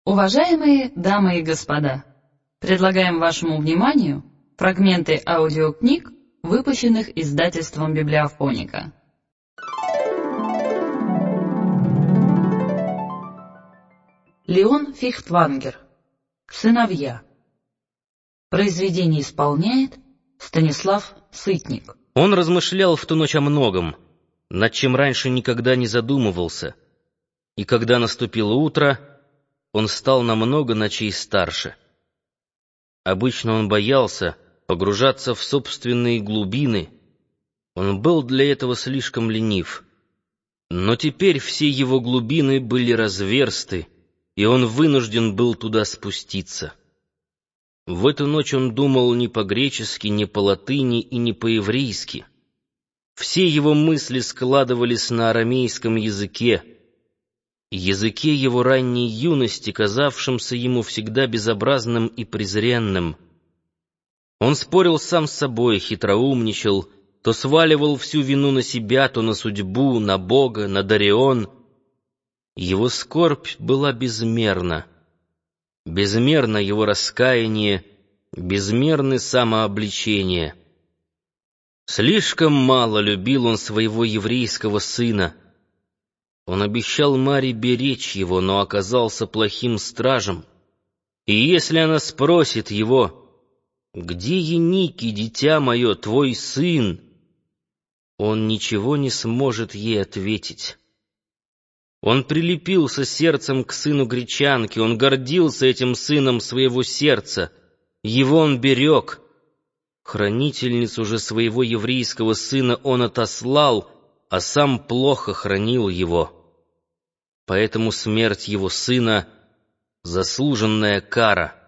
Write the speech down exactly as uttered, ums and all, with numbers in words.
Уважаемые дамы и господа, предлагаем вашему вниманию фрагменты аудиокниг, выпущенных издательством «Библиофоника». Леон Фихтвангер. «Сыновья». Произведение исполняет Станислав Сытник. Он размышлял в ту ночь о многом, над чем раньше никогда не задумывался, и когда наступило утро, он стал на много ночей старше. Обычно он боялся погружаться в собственные глубины, он был для этого слишком ленив. Но теперь все его глубины были разверсты, и он вынужден был туда спуститься. В эту ночь он думал не по-гречески, не по-латыни и не по-еврейски. Все его мысли складывались на арамейском языке, языке его ранней юности, казавшемся ему всегда безобразным и презренным. Он спорил сам с собой, хитроумничал, то сваливал всю вину на себя, то на судьбу, на Бога, на Дарион. Его скорбь была безмерна. Безмерно его раскаяние, безмерны самообличение. Слишком мало любил он своего еврейского сына. Он обещал Маре беречь его, но оказался плохим стражем. И если она спросит его: «Где Еники, дитя мое, твой сын?», он ничего не сможет ей ответить. Он прилепился сердцем к сыну гречанки, он гордился этим сыном своего сердца, его он берег. Хранительницу же своего еврейского сына он отослал, а сам плохо хранил его. Поэтому смерть его сына — заслуженная кара.